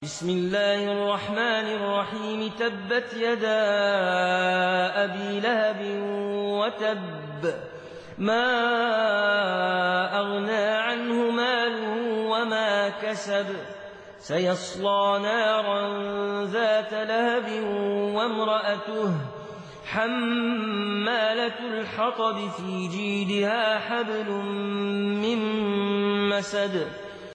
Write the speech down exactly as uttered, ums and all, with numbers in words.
بسم الله الرحمن الرحيم تبت يدا أبي لهب وتب ما أغنى عنه ماله وما كسب سيصلى نارا ذات لهب وامرأته حمالة الحطب في جيدها حبل من مسد